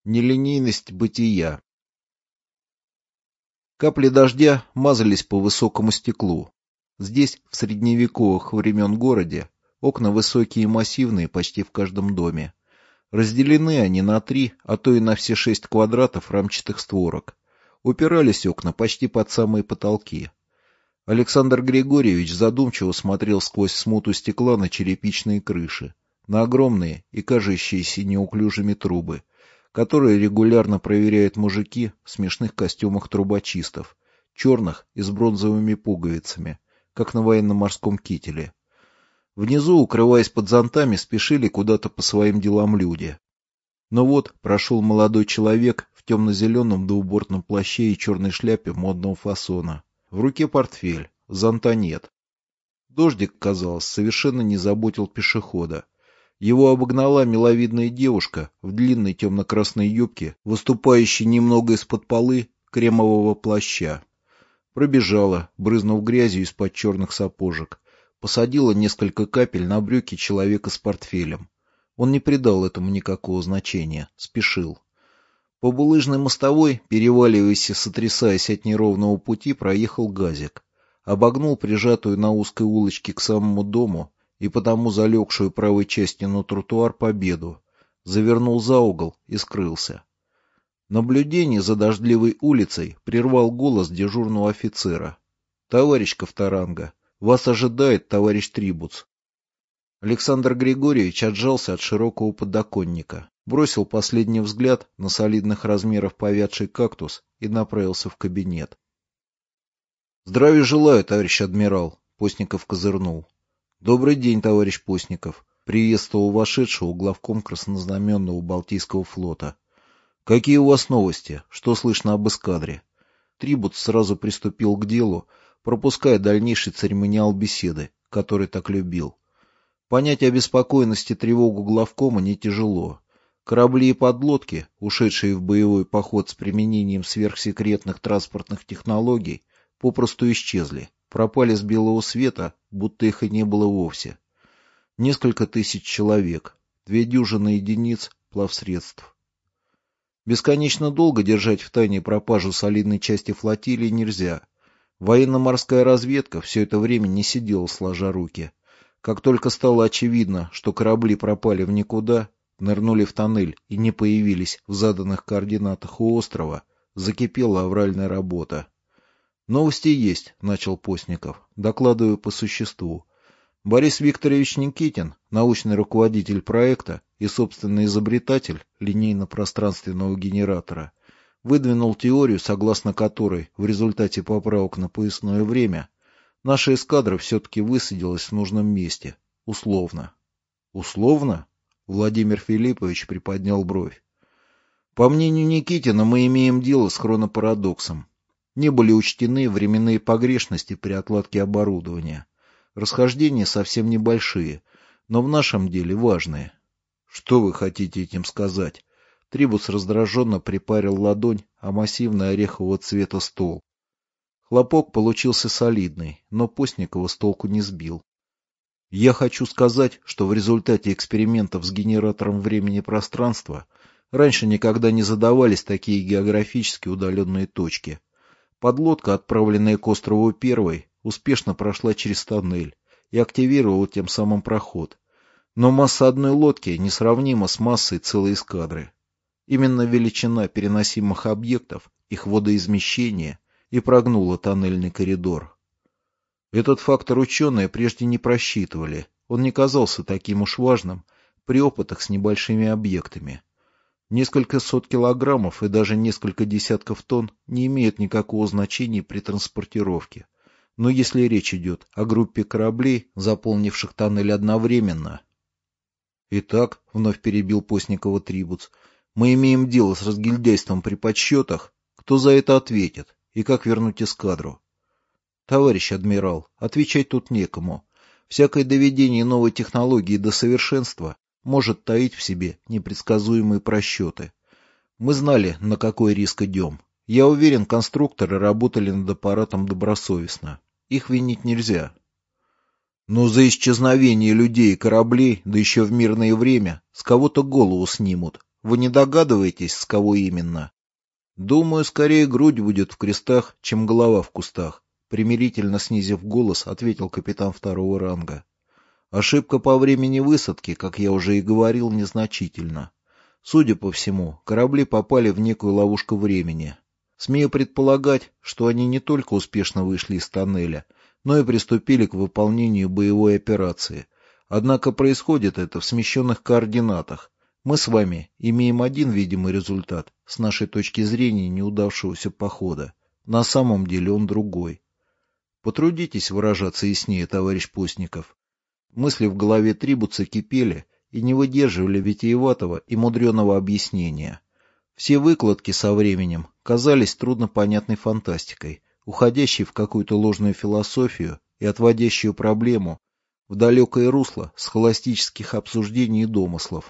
Нелинейность бытия. Капли дождя мазались по высокому стеклу. Здесь, в средневековых времен городе, окна высокие и массивные почти в каждом доме. Разделены они на 3, а то и на все 6 квадратов рамчатых створок. Упирались окна почти под самые потолки. Александр Григорьевич задумчиво смотрел сквозь смуту стекла на черепичные крыши, на огромные и кажущиеся неуклюжими трубы, которые регулярно проверяют мужики в смешных костюмах трубочистов, черных и с бронзовыми пуговицами, как на военно-морском кителе. Внизу, укрываясь под зонтами, спешили куда-то по своим делам люди. Но вот прошел молодой человек в темно-зеленом двубортном плаще и черной шляпе модного фасона. В руке портфель, зонта нет. Дождик, казалось, совершенно не заботил пешехода. Его обогнала миловидная девушка в длинной темно-красной юбке, выступающей немного из-под полы кремового плаща. Пробежала, брызнув грязью из-под черных сапожек. Посадила несколько капель на брюки человека с портфелем. Он не придал этому никакого значения, спешил. По булыжной мостовой, переваливаясь и сотрясаясь от неровного пути, проехал газик. Обогнул прижатую на узкой улочке к самому дому и потому залегшую правой частью на тротуар Победу, завернул за угол и скрылся. Наблюдение за дождливой улицей прервал голос дежурного офицера. — Товарищ Ковторанга, вас ожидает товарищ Трибуц. Александр Григорьевич отжался от широкого подоконника, бросил последний взгляд на солидных размеров повядший кактус и направился в кабинет. — Здравия желаю, товарищ адмирал, — Постников козырнул. — Добрый день, товарищ Постников, — приветствовал вошедшего главком краснознаменного Балтийского флота. — Какие у вас новости? Что слышно об эскадре? Трибуц сразу приступил к делу, пропуская дальнейший церемониал беседы, который так любил. Понять обеспокоенность и тревогу главкома не тяжело. Корабли и подлодки, ушедшие в боевой поход с применением сверхсекретных транспортных технологий, попросту исчезли, пропали с белого света, будто их и не было вовсе. Несколько тысяч человек, 2 дюжины единиц плавсредств. Бесконечно долго держать в тайне пропажу солидной части флотилии нельзя. Военно-морская разведка все это время не сидела сложа руки. Как только стало очевидно, что корабли пропали в никуда, нырнули в тоннель и не появились в заданных координатах у острова, закипела авральная работа. «Новости есть», — начал Постников, докладывая по существу. Борис Викторович Никитин, научный руководитель проекта и собственный изобретатель линейно-пространственного генератора, выдвинул теорию, согласно которой в результате поправок на поясное время наша эскадра все-таки высадилась в нужном месте. Условно. Условно? Владимир Филиппович приподнял бровь. По мнению Никитина, мы имеем дело с хронопарадоксом. Не были учтены временные погрешности при отладке оборудования. Расхождения совсем небольшие, но в нашем деле важные. Что вы хотите этим сказать? Трибуц раздраженно припарил ладонь о массивный орехового цвета стол. Хлопок получился солидный, но Постникова с толку не сбил. Я хочу сказать, что в результате экспериментов с генератором времени и пространства раньше никогда не задавались такие географически удаленные точки. Подлодка, отправленная к острову первой, успешно прошла через тоннель и активировала тем самым проход. Но масса одной лодки несравнима с массой целой эскадры. Именно величина переносимых объектов, их водоизмещение и прогнула тоннельный коридор. Этот фактор ученые прежде не просчитывали, он не казался таким уж важным при опытах с небольшими объектами. Несколько сот килограммов и даже несколько десятков тонн не имеют никакого значения при транспортировке. Но если речь идет о группе кораблей, заполнивших тоннель одновременно... Итак, вновь перебил Постникова Трибуц, мы имеем дело с разгильдяйством при подсчетах. Кто за это ответит? И как вернуть эскадру? Товарищ адмирал, отвечать тут некому. Всякое доведение новой технологии до совершенства может таить в себе непредсказуемые просчеты. Мы знали, на какой риск идем. Я уверен, конструкторы работали над аппаратом добросовестно. Их винить нельзя. Но за исчезновение людей и кораблей, да еще в мирное время, с кого-то голову снимут, Вы не догадываетесь, с кого именно? Думаю, скорее грудь будет в крестах, чем голова в кустах. Примирительно снизив голос, ответил капитан второго ранга. Ошибка по времени высадки, как я уже и говорил, незначительна. Судя по всему, корабли попали в некую ловушку времени. Смею предполагать, что они не только успешно вышли из тоннеля, но и приступили к выполнению боевой операции. Однако происходит это в смещенных координатах. Мы с вами имеем один видимый результат, с нашей точки зрения неудавшегося похода. На самом деле он другой. Потрудитесь выражаться яснее, товарищ Постников. Мысли в голове Трибуца кипели и не выдерживали витиеватого и мудреного объяснения. Все выкладки со временем казались труднопонятной фантастикой, уходящей в какую-то ложную философию и отводящую проблему в далекое русло схоластических обсуждений и домыслов.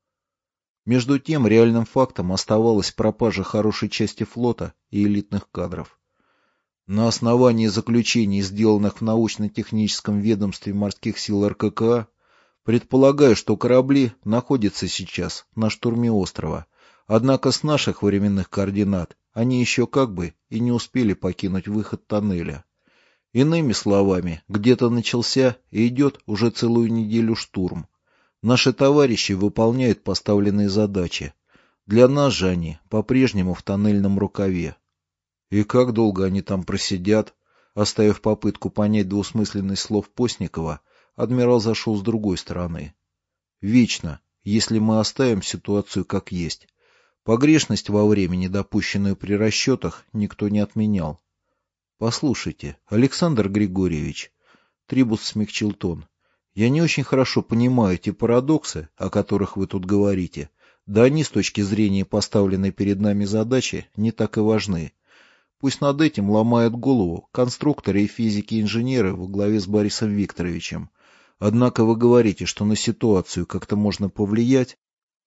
Между тем реальным фактом оставалась пропажа хорошей части флота и элитных кадров. На основании заключений, сделанных в научно-техническом ведомстве морских сил РККА, предполагаю, что корабли находятся сейчас на штурме острова, однако с наших временных координат они еще как бы и не успели покинуть выход тоннеля. Иными словами, где-то начался и идет уже целую неделю штурм. Наши товарищи выполняют поставленные задачи. Для нас же они по-прежнему в тоннельном рукаве. И как долго они там просидят? Оставив попытку понять двусмысленность слов Постникова, адмирал зашел с другой стороны. Вечно, если мы оставим ситуацию как есть. Погрешность во времени, допущенную при расчетах, никто не отменял. Послушайте, Александр Григорьевич, Трибус смягчил тон, я не очень хорошо понимаю те парадоксы, о которых вы тут говорите. Да они с точки зрения поставленной перед нами задачи не так и важны. Пусть над этим ломают голову конструкторы и физики-инженеры во главе с Борисом Викторовичем. Однако вы говорите, что на ситуацию как-то можно повлиять?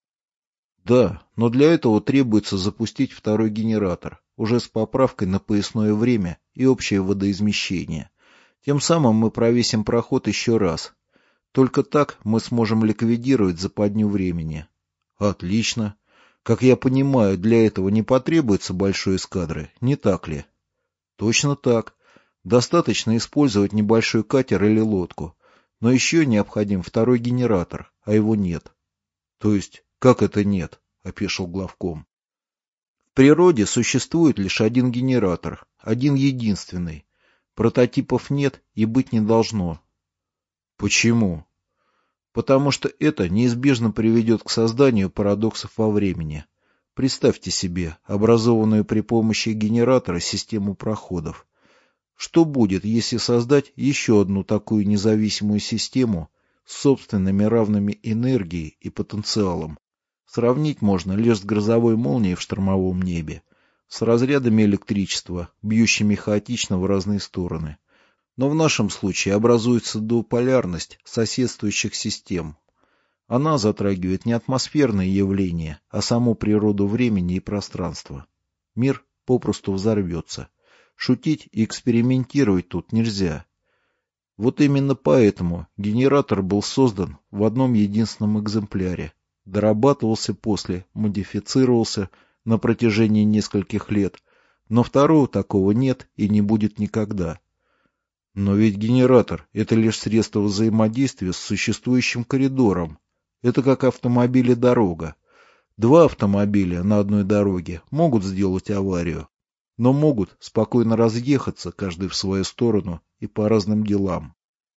Да, но для этого требуется запустить второй генератор, уже с поправкой на поясное время и общее водоизмещение. Тем самым мы провесим проход еще раз. Только так мы сможем ликвидировать западню времени. Отлично. Как я понимаю, для этого не потребуется большой эскадры, не так ли? Точно так. Достаточно использовать небольшой катер или лодку. Но еще необходим второй генератор, а его нет. То есть, как это нет? Опешил главком. В природе существует лишь один генератор, один единственный. Прототипов нет и быть не должно. Почему? Потому что это неизбежно приведет к созданию парадоксов во времени. Представьте себе образованную при помощи генератора систему проходов. Что будет, если создать еще одну такую независимую систему с собственными равными энергией и потенциалом? Сравнить можно лишь с грозовой молнией в штормовом небе, с разрядами электричества, бьющими хаотично в разные стороны. Но в нашем случае образуется двуполярность соседствующих систем. Она затрагивает не атмосферные явления, а саму природу времени и пространства. Мир попросту взорвется. Шутить и экспериментировать тут нельзя. Вот именно поэтому генератор был создан в одном единственном экземпляре, дорабатывался после, модифицировался на протяжении нескольких лет, но второго такого нет и не будет никогда. Но ведь генератор — это лишь средство взаимодействия с существующим коридором. Это как автомобиль и дорога. Два автомобиля на одной дороге могут сделать аварию, но могут спокойно разъехаться, каждый в свою сторону и по разным делам.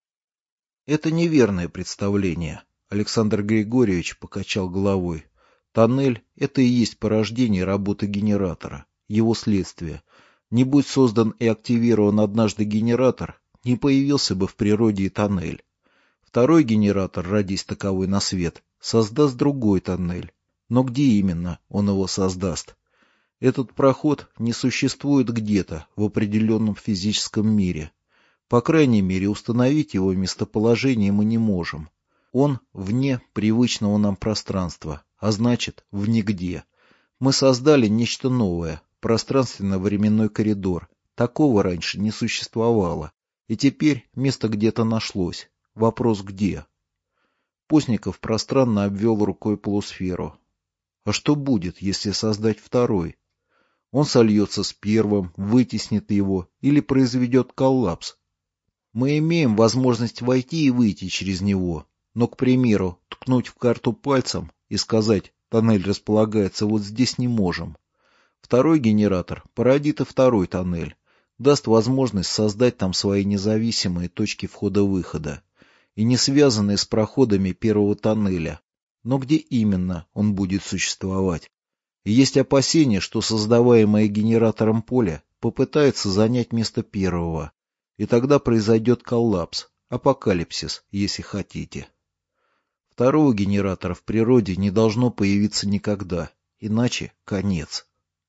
Это неверное представление. Александр Григорьевич покачал головой. Тоннель — это и есть порождение работы генератора, его следствие. Не будь создан и активирован однажды генератор, не появился бы в природе и тоннель. Второй генератор, родись таковой на свет, создаст другой тоннель. Но где именно он его создаст? Этот проход не существует где-то в определенном физическом мире. По крайней мере, установить его местоположение мы не можем. Он вне привычного нам пространства, а значит, в нигде. Мы создали нечто новое, пространственно-временной коридор. Такого раньше не существовало. И теперь место где-то нашлось. Вопрос где? Постников пространно обвел рукой полусферу. А что будет, если создать второй? Он сольется с первым, вытеснит его или произведет коллапс. Мы имеем возможность войти и выйти через него, но, к примеру, ткнуть в карту пальцем и сказать «тоннель располагается вот здесь» не можем. Второй генератор породит и второй тоннель, даст возможность создать там свои независимые точки входа-выхода и не связанные с проходами первого тоннеля. Но где именно он будет существовать? И есть опасение, что создаваемое генератором поле попытается занять место первого, и тогда произойдет коллапс, апокалипсис, если хотите. Второго генератора в природе не должно появиться никогда, иначе конец.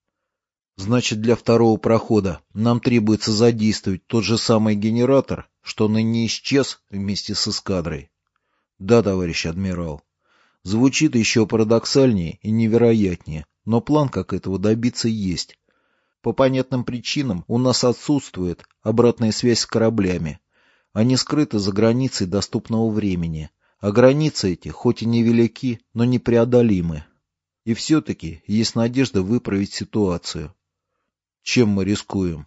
Значит, для второго прохода нам требуется задействовать тот же самый генератор, что ныне исчез вместе с эскадрой. Да, товарищ адмирал. Звучит еще парадоксальнее и невероятнее, но план, как этого добиться, есть. По понятным причинам у нас отсутствует обратная связь с кораблями. Они скрыты за границей доступного времени, а границы эти, хоть и невелики, но непреодолимы. И все-таки есть надежда выправить ситуацию. Чем мы рискуем?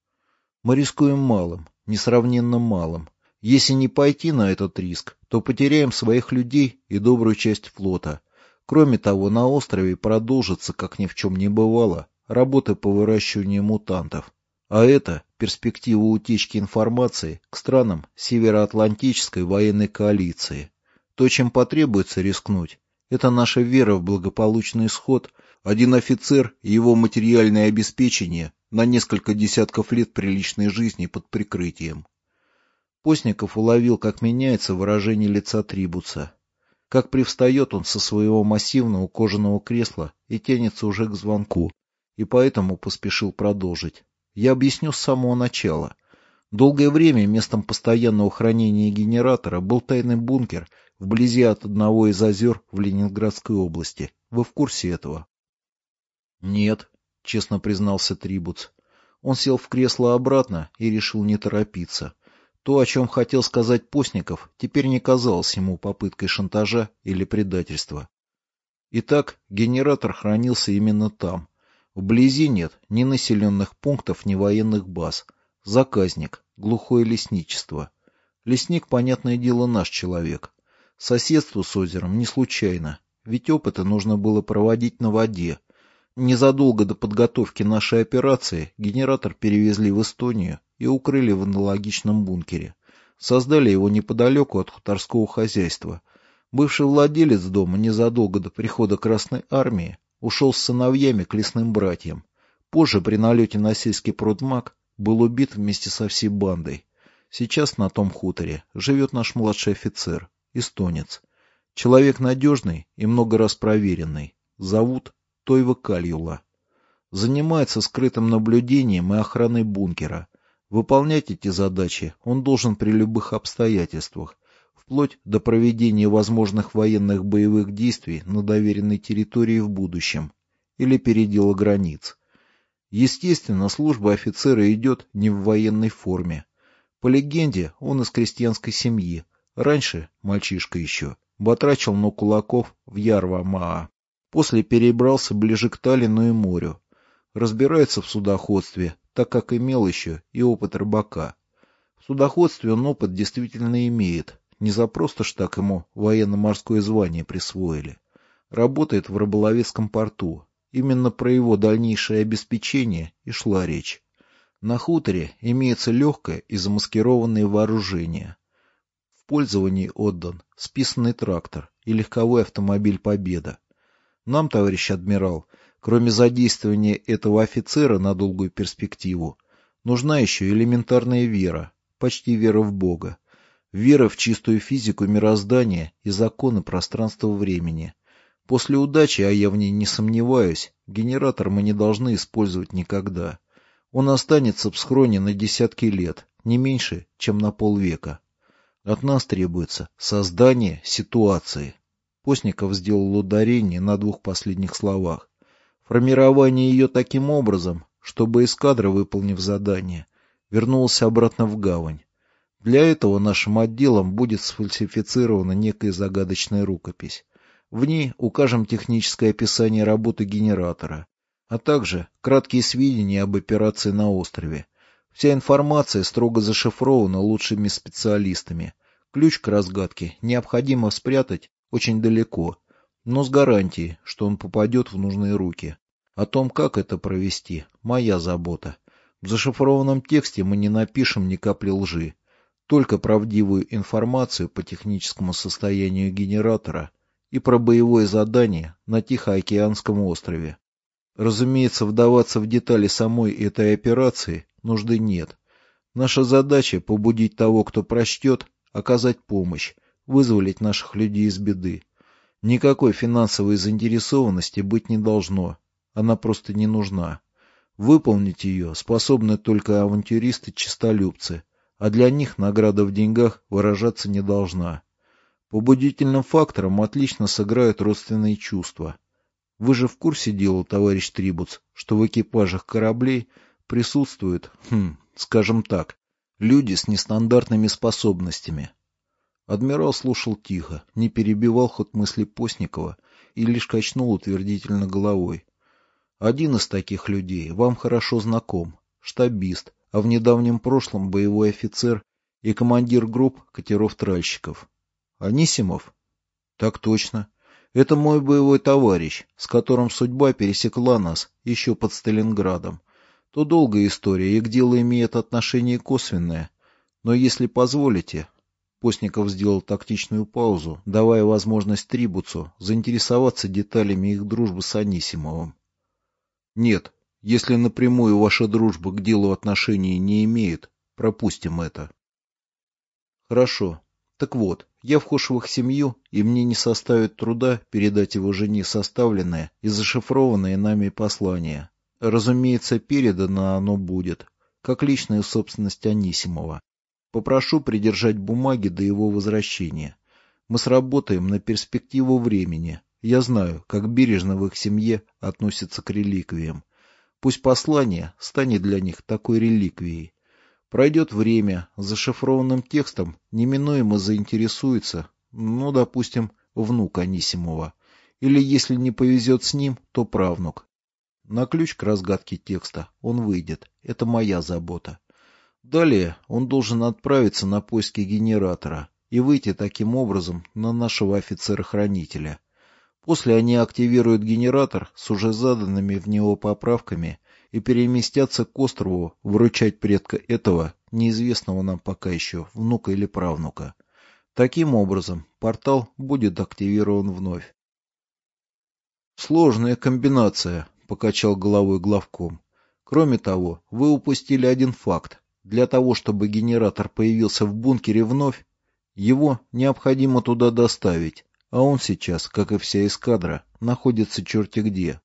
Мы рискуем малым, несравненно малым. Если не пойти на этот риск, то потеряем своих людей и добрую часть флота. Кроме того, на острове продолжится, как ни в чем не бывало, работа по выращиванию мутантов. А это перспектива утечки информации к странам Североатлантической военной коалиции. То, чем потребуется рискнуть, это наша вера в благополучный исход, один офицер и его материальное обеспечение на несколько десятков лет приличной жизни под прикрытием. Постников уловил, как меняется выражение лица Трибуца. Как привстает он со своего массивного кожаного кресла и тянется уже к звонку, и поэтому поспешил продолжить. Я объясню с самого начала. Долгое время местом постоянного хранения генератора был тайный бункер вблизи от одного из озер в Ленинградской области. Вы в курсе этого? — Нет, — честно признался Трибуц. Он сел в кресло обратно и решил не торопиться. То, о чем хотел сказать Постников, теперь не казалось ему попыткой шантажа или предательства. Итак, генератор хранился именно там. Вблизи нет ни населенных пунктов, ни военных баз. Заказник, глухое лесничество. Лесник, понятное дело, наш человек. Соседство с озером не случайно, ведь опыты нужно было проводить на воде. Незадолго до подготовки нашей операции генератор перевезли в Эстонию и укрыли в аналогичном бункере. Создали его неподалеку от хуторского хозяйства. Бывший владелец дома незадолго до прихода Красной Армии ушел с сыновьями к лесным братьям. Позже при налете на сельский продмаг был убит вместе со всей бандой. Сейчас на том хуторе живет наш младший офицер, эстонец. Человек надежный и много раз проверенный. Зовут Тойва Кальюла. Занимается скрытым наблюдением и охраной бункера. Выполнять эти задачи он должен при любых обстоятельствах, вплоть до проведения возможных военных боевых действий на доверенной территории в будущем или передела границ. Естественно, служба офицера идет не в военной форме. По легенде, он из крестьянской семьи. Раньше, мальчишка еще, батрачил на кулаков в Ярва-Маа. После перебрался ближе к Таллину и морю. Разбирается в судоходстве, так как имел еще и опыт рыбака. В судоходстве он опыт действительно имеет. Не за просто ж так ему военно-морское звание присвоили. Работает в рыболовецком порту. Именно про его дальнейшее обеспечение и шла речь. На хуторе имеется легкое и замаскированное вооружение. В пользовании отдан списанный трактор и легковой автомобиль «Победа». Нам, товарищ адмирал, кроме задействования этого офицера на долгую перспективу, нужна еще элементарная вера, почти вера в Бога, вера в чистую физику мироздания и законы пространства-времени. После удачи, а я в ней не сомневаюсь, генератор мы не должны использовать никогда. Он останется в схроне на десятки лет, не меньше, чем на полвека. От нас требуется создание ситуации. Постников сделал ударение на двух последних словах. Формирование ее таким образом, чтобы эскадра, выполнив задание, вернулась обратно в гавань. Для этого нашим отделом будет сфальсифицирована некая загадочная рукопись. В ней укажем техническое описание работы генератора, а также краткие сведения об операции на острове. Вся информация строго зашифрована лучшими специалистами. Ключ к разгадке необходимо спрятать очень далеко, но с гарантией, что он попадет в нужные руки. О том, как это провести, моя забота. В зашифрованном тексте мы не напишем ни капли лжи, только правдивую информацию по техническому состоянию генератора и про боевое задание на Тихоокеанском острове. Разумеется, вдаваться в детали самой этой операции нужды нет. Наша задача — побудить того, кто прочтет, оказать помощь, вызволить наших людей из беды. Никакой финансовой заинтересованности быть не должно, она просто не нужна. Выполнить ее способны только авантюристы-честолюбцы, а для них награда в деньгах выражаться не должна. Побудительным фактором отлично сыграют родственные чувства. Вы же в курсе дела, товарищ Трибуц, что в экипажах кораблей присутствуют, скажем так, люди с нестандартными способностями. Адмирал слушал тихо, не перебивал ход мысли Постникова и лишь качнул утвердительно головой. Один из таких людей вам хорошо знаком, штабист, а в недавнем прошлом боевой офицер и командир групп катеров-тральщиков. Анисимов? Так точно. Это мой боевой товарищ, с которым судьба пересекла нас еще под Сталинградом. То долгая история и к делу имеет отношение косвенное. Но если позволите... Постников сделал тактичную паузу, давая возможность Трибуцу заинтересоваться деталями их дружбы с Анисимовым. Нет, если напрямую ваша дружба к делу отношения не имеет, пропустим это. Хорошо. Так вот, я вхож в их семью, и мне не составит труда передать его жене составленное и зашифрованное нами послание. Разумеется, передано оно будет, как личная собственность Анисимова. Попрошу придержать бумаги до его возвращения. Мы сработаем на перспективу времени. Я знаю, как бережно в их семье относятся к реликвиям. Пусть послание станет для них такой реликвией. Пройдет время, зашифрованным текстом неминуемо заинтересуется, допустим, внук Анисимова. Или, если не повезет с ним, то правнук. На ключ к разгадке текста он выйдет. Это моя забота. Далее он должен отправиться на поиски генератора и выйти таким образом на нашего офицера-хранителя. После они активируют генератор с уже заданными в него поправками и переместятся к острову выручать предка этого, неизвестного нам пока еще, внука или правнука. Таким образом, портал будет активирован вновь. «Сложная комбинация», — покачал головой главком. «Кроме того, вы упустили один факт. Для того, чтобы генератор появился в бункере вновь, его необходимо туда доставить, а он сейчас, как и вся эскадра, находится черти где.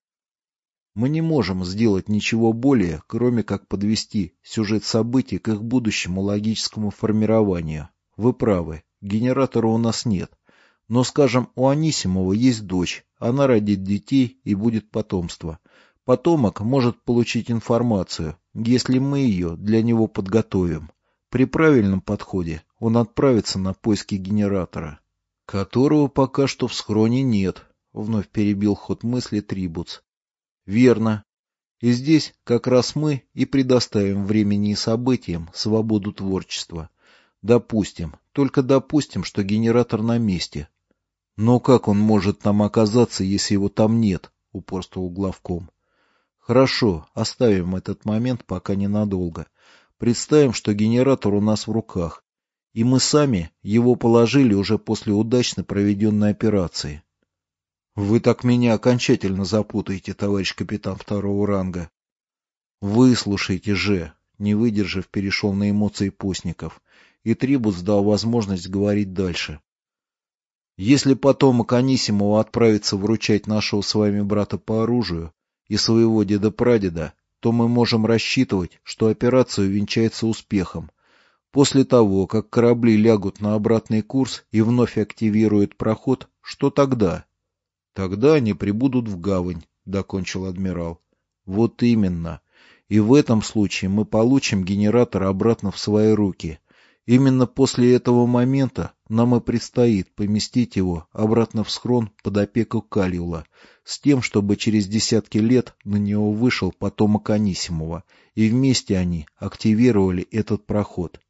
Мы не можем сделать ничего более, кроме как подвести сюжет событий к их будущему логическому формированию. Вы правы, генератора у нас нет. Но, скажем, у Анисимова есть дочь, она родит детей и будет потомство. Потомок может получить информацию, если мы ее для него подготовим. При правильном подходе он отправится на поиски генератора, которого пока что в схроне нет, — вновь перебил ход мысли Трибуц. Верно. И здесь как раз мы и предоставим времени и событиям свободу творчества. Допустим, только допустим, что генератор на месте. Но как он может там оказаться, если его там нет, — упорствовал главком. Хорошо, оставим этот момент пока ненадолго. Представим, что генератор у нас в руках, и мы сами его положили уже после удачно проведенной операции. Вы так меня окончательно запутаете, товарищ капитан второго ранга. Выслушайте же, не выдержав, перешел на эмоции Постников, и Трибуц дал возможность говорить дальше. Если потомок Анисимова отправится вручать нашего с вами брата по оружию и своего деда-прадеда, то мы можем рассчитывать, что операция увенчается успехом. После того, как корабли лягут на обратный курс и вновь активируют проход, что тогда? Тогда они прибудут в гавань, — докончил адмирал. Вот именно. И в этом случае мы получим генератор обратно в свои руки. Именно после этого момента нам и предстоит поместить его обратно в схрон под опеку Калиула, с тем, чтобы через десятки лет на него вышел потомок Анисимова, и вместе они активировали этот проход.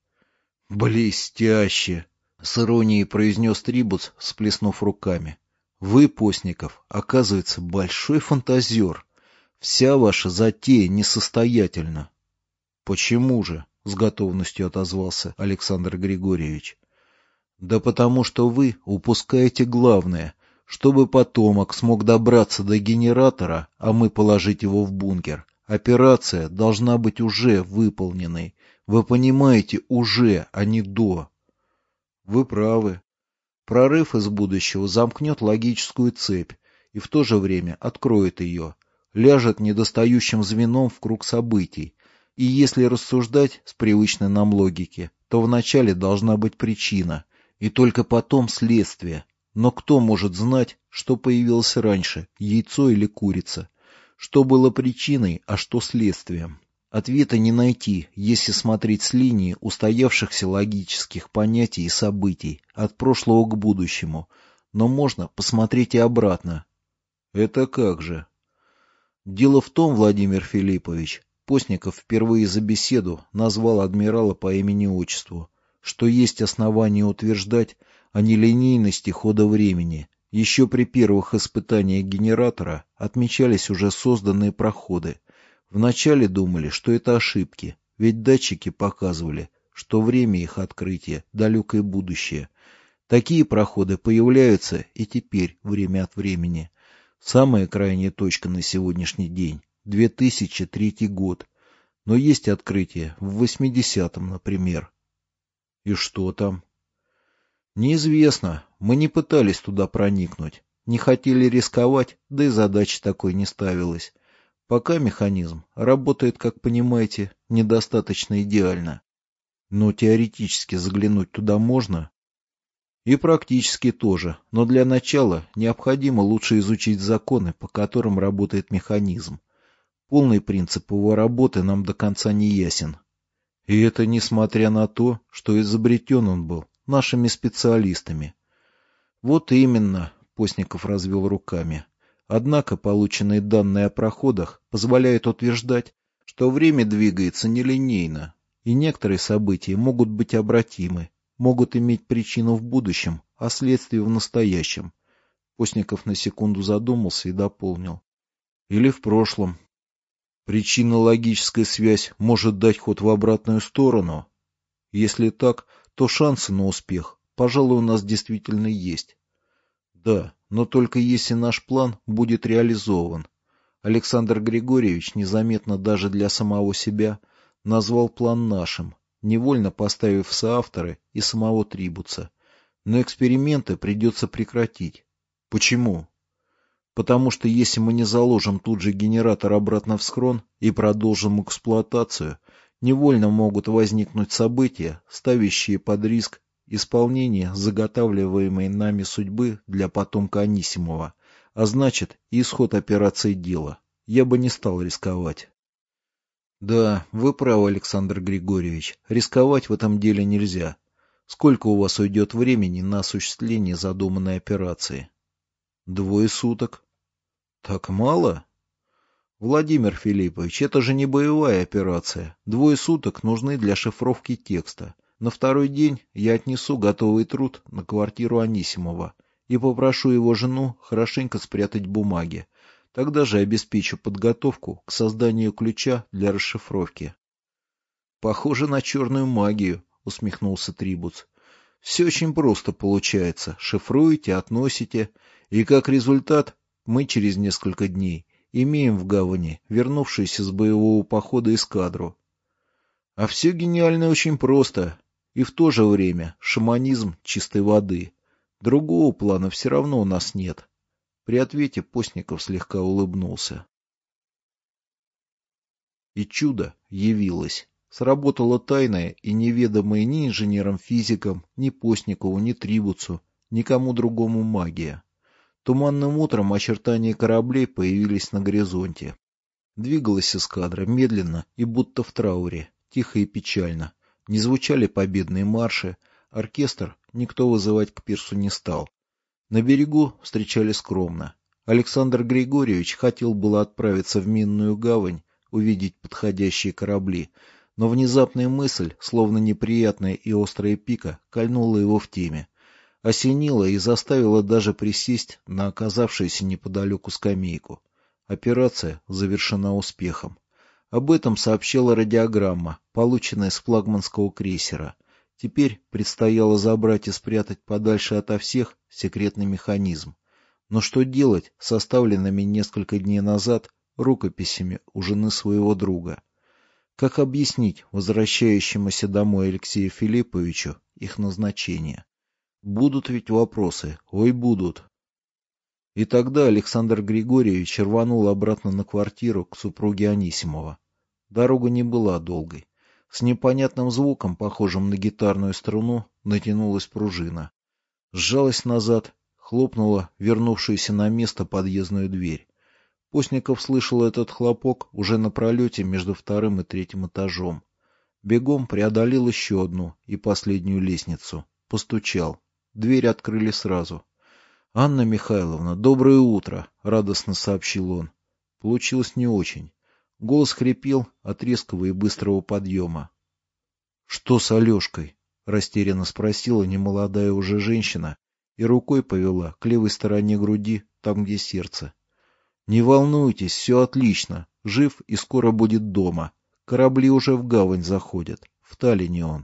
«Блестяще!» — с иронией произнес Трибуц, всплеснув руками. «Вы, Постников, оказывается, большой фантазер. Вся ваша затея несостоятельна». «Почему же?» — с готовностью отозвался Александр Григорьевич. «Да потому что вы упускаете главное. Чтобы потомок смог добраться до генератора, а мы положить его в бункер, операция должна быть уже выполненной. Вы понимаете, уже, а не до». «Вы правы. Прорыв из будущего замкнет логическую цепь и в то же время откроет ее, ляжет недостающим звеном в круг событий. И если рассуждать с привычной нам логики, то вначале должна быть причина, и только потом следствие. Но кто может знать, что появилось раньше, яйцо или курица? Что было причиной, а что следствием? Ответа не найти, если смотреть с линии устоявшихся логических понятий и событий, от прошлого к будущему. Но можно посмотреть и обратно. Это как же? Дело в том, Владимир Филиппович, Постников впервые за беседу назвал адмирала по имени-отчеству, что есть основания утверждать о нелинейности хода времени. Еще при первых испытаниях генератора отмечались уже созданные проходы. Вначале думали, что это ошибки, ведь датчики показывали, что время их открытия — далекое будущее. Такие проходы появляются и теперь время от времени. Самая крайняя точка на сегодняшний день — 2003 год. Но есть открытие в 80-м, например. И что там? Неизвестно. Мы не пытались туда проникнуть. Не хотели рисковать, да и задачи такой не ставилась. Пока механизм работает, как понимаете, недостаточно идеально. Но теоретически заглянуть туда можно. И практически тоже. Но для начала необходимо лучше изучить законы, по которым работает механизм. Полный принцип его работы нам до конца не ясен. И это несмотря на то, что изобретен он был нашими специалистами. Вот именно, Постников развел руками. Однако полученные данные о проходах позволяют утверждать, что время двигается нелинейно, и некоторые события могут быть обратимы, могут иметь причину в будущем, а следствие в настоящем. Постников на секунду задумался и дополнил. Или в прошлом. Причинно-логическая связь может дать ход в обратную сторону. Если так, то шансы на успех, пожалуй, у нас действительно есть. Да, но только если наш план будет реализован. Александр Григорьевич незаметно даже для самого себя назвал план нашим, невольно поставив в соавторы и самого Трибуца. Но эксперименты придется прекратить. Почему? Потому что если мы не заложим тут же генератор обратно в схрон и продолжим эксплуатацию, невольно могут возникнуть события, ставящие под риск исполнение заготавливаемой нами судьбы для потомка Анисимова, а значит и исход операции дела. Я бы не стал рисковать. Да, вы правы, Александр Григорьевич, рисковать в этом деле нельзя. Сколько у вас уйдет времени на осуществление задуманной операции? 2 суток. Так мало? Владимир Филиппович, это же не боевая операция. 2 суток нужны для шифровки текста. На второй день я отнесу готовый труд на квартиру Анисимова и попрошу его жену хорошенько спрятать бумаги. Тогда же обеспечу подготовку к созданию ключа для расшифровки. — Похоже на черную магию, — усмехнулся Трибуц. — Все очень просто получается. Шифруете, относите, и как результат мы через несколько дней имеем в гавани вернувшуюся с боевого похода эскадру. А все гениально очень просто. И в то же время шаманизм чистой воды. Другого плана все равно у нас нет. При ответе Постников слегка улыбнулся. И чудо явилось. Сработала тайная и неведомая ни инженерам-физикам, ни Постникову, ни Трибуцу, никому другому магия. Туманным утром очертания кораблей появились на горизонте. Двигалась эскадра медленно и будто в трауре, тихо и печально. Не звучали победные марши, оркестр никто вызывать к пирсу не стал. На берегу встречали скромно. Александр Григорьевич хотел было отправиться в минную гавань, увидеть подходящие корабли, но внезапная мысль, словно неприятная и острая пика, кольнула его в теме. Осенила и заставила даже присесть на оказавшуюся неподалеку скамейку. Операция завершена успехом. Об этом сообщала радиограмма, полученная с флагманского крейсера. Теперь предстояло забрать и спрятать подальше ото всех секретный механизм. Но что делать с оставленными несколько дней назад рукописями у жены своего друга? Как объяснить возвращающемуся домой Алексею Филипповичу их назначение? Будут ведь вопросы, ой, будут. И тогда Александр Григорьевич рванул обратно на квартиру к супруге Анисимова. Дорога не была долгой. С непонятным звуком, похожим на гитарную струну, натянулась пружина. Сжалась назад, хлопнула вернувшуюся на место подъездную дверь. Постников слышал этот хлопок уже на пролете между вторым и третьим этажом. Бегом преодолел еще одну и последнюю лестницу. Постучал. Дверь открыли сразу. — Анна Михайловна, доброе утро! — радостно сообщил он. Получилось не очень. Голос хрипел от резкого и быстрого подъема. — Что с Алешкой? — растерянно спросила немолодая уже женщина и рукой повела к левой стороне груди, там, где сердце. — Не волнуйтесь, все отлично. Жив и скоро будет дома. Корабли уже в гавань заходят. В Таллине он.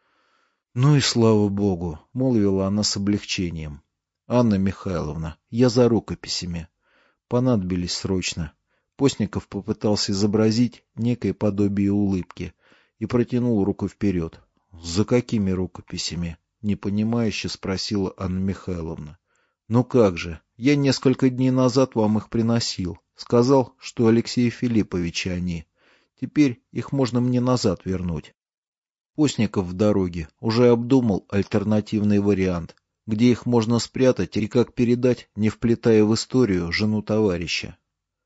— Ну и слава богу! — молвила она с облегчением. — Анна Михайловна, я за рукописями. Понадобились срочно. Постников попытался изобразить некое подобие улыбки и протянул руку вперед. — За какими рукописями? — непонимающе спросила Анна Михайловна. — Ну как же, я несколько дней назад вам их приносил. Сказал, что Алексея Филипповича они. Теперь их можно мне назад вернуть. Постников в дороге уже обдумал альтернативный вариант, где их можно спрятать и как передать, не вплетая в историю жену товарища.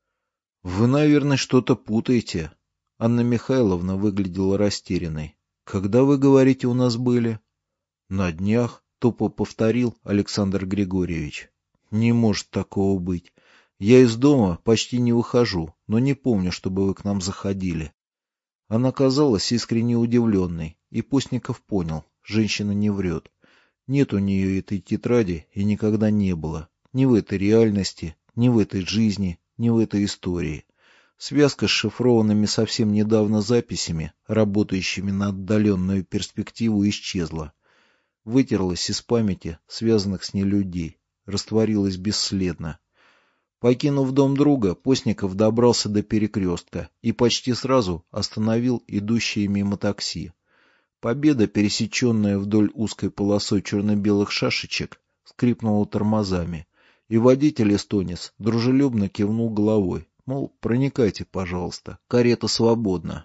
— Вы, наверное, что-то путаете. Анна Михайловна выглядела растерянной. — Когда, вы говорите, у нас были? — На днях, — тупо повторил Александр Григорьевич. — Не может такого быть. Я из дома почти не выхожу, но не помню, чтобы вы к нам заходили. Она казалась искренне удивленной, и Постников понял, женщина не врет. Нет у нее этой тетради и никогда не было. Ни в этой реальности, ни в этой жизни, ни в этой истории. Связка с шифрованными совсем недавно записями, работающими на отдаленную перспективу, исчезла. Вытерлась из памяти связанных с ней людей, растворилась бесследно. Покинув дом друга, Постников добрался до перекрестка и почти сразу остановил идущее мимо такси. Победа, пересеченная вдоль узкой полосой черно-белых шашечек, скрипнула тормозами, и водитель-эстонец дружелюбно кивнул головой, мол, проникайте, пожалуйста, карета свободна.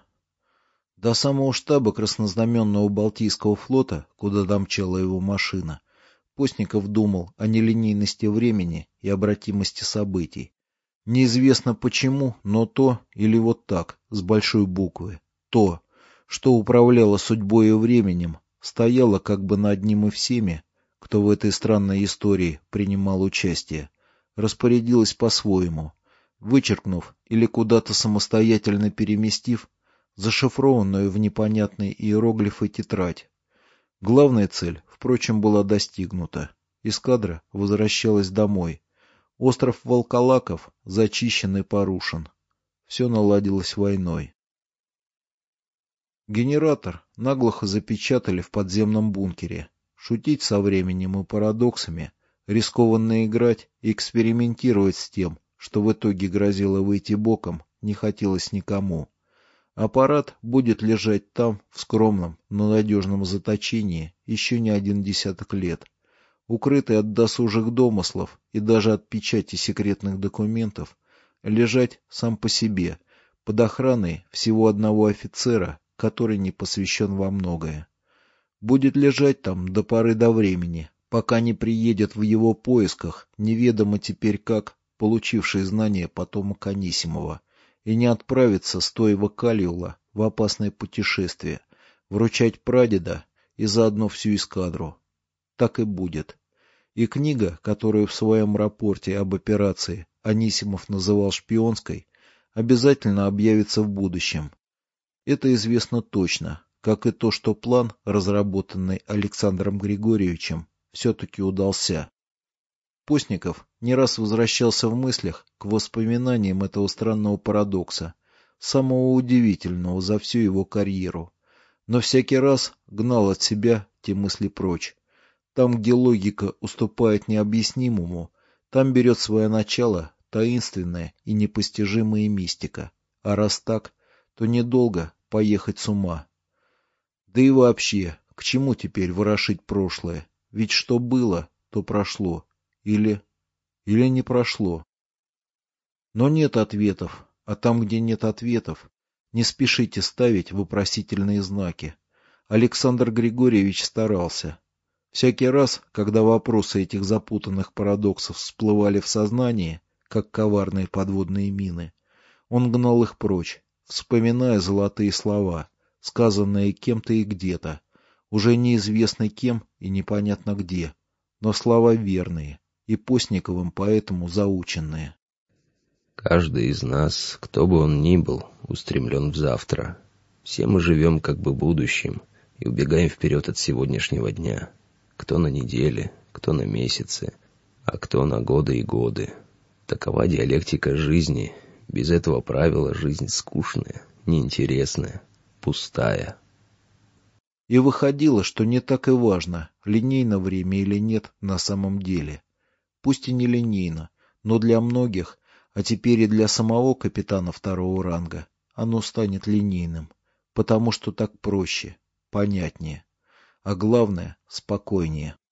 До самого штаба Краснознаменного Балтийского флота, куда домчала его машина, Постников думал о нелинейности времени и обратимости событий. Неизвестно почему, но то, или вот так, с большой буквы, то, что управляло судьбой и временем, стояло как бы над ним и всеми, кто в этой странной истории принимал участие, распорядилось по-своему, вычеркнув или куда-то самостоятельно переместив зашифрованную в непонятные иероглифы тетрадь. Главная цель, впрочем, была достигнута. Эскадра возвращалась домой. Остров Волколаков зачищен и порушен. Все наладилось войной. Генератор наглухо запечатали в подземном бункере. Шутить со временем и парадоксами, рискованно играть и экспериментировать с тем, что в итоге грозило выйти боком, не хотелось никому. Аппарат будет лежать там, в скромном, но надежном заточении, еще не 10 лет. Укрытый от досужих домыслов и даже от печати секретных документов, лежать сам по себе, под охраной всего одного офицера, который не посвящен во многое. Будет лежать там до поры до времени, пока не приедет в его поисках, неведомо теперь как, получивший знания потомок Анисимова, и не отправится с Тоева Калиула в опасное путешествие, вручать прадеда и заодно всю эскадру. Так и будет. И книга, которую в своем рапорте об операции Анисимов называл шпионской, обязательно объявится в будущем. Это известно точно, как и то, что план, разработанный Александром Григорьевичем, все-таки удался. Постников не раз возвращался в мыслях к воспоминаниям этого странного парадокса, самого удивительного за всю его карьеру, но всякий раз гнал от себя те мысли прочь. Там, где логика уступает необъяснимому, там берет свое начало таинственная и непостижимая мистика. А раз так, то недолго поехать с ума. Да и вообще, к чему теперь ворошить прошлое? Ведь что было, то прошло. Или не прошло. Но нет ответов, а там, где нет ответов, не спешите ставить вопросительные знаки. Александр Григорьевич старался. Всякий раз, когда вопросы этих запутанных парадоксов всплывали в сознании, как коварные подводные мины, он гнал их прочь, вспоминая золотые слова, сказанные кем-то и где-то, уже неизвестно кем и непонятно где, но слова верные и Постниковым поэтому заученные. Каждый из нас, кто бы он ни был, устремлен в завтра. Все мы живем как бы будущим и убегаем вперед от сегодняшнего дня. Кто на неделе, кто на месяцы, а кто на годы и годы. Такова диалектика жизни. Без этого правила жизнь скучная, неинтересная, пустая. И выходило, что не так и важно, линейно время или нет на самом деле. Пусть и не линейно, но для многих, а теперь и для самого капитана второго ранга, оно станет линейным, потому что так проще, понятнее, а главное — спокойнее.